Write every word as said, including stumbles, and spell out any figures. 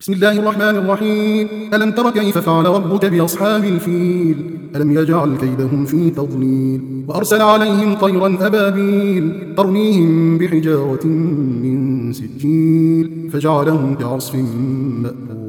بسم الله الرحمن الرحيم. ألم تر كيف فعل ربك بأصحاب الفيل؟ ألم يجعل كيدهم في تضليل وأرسل عليهم طيرا أبابيل ترميهم بحجارة من سجيل فجعلهم كعصف مأكول.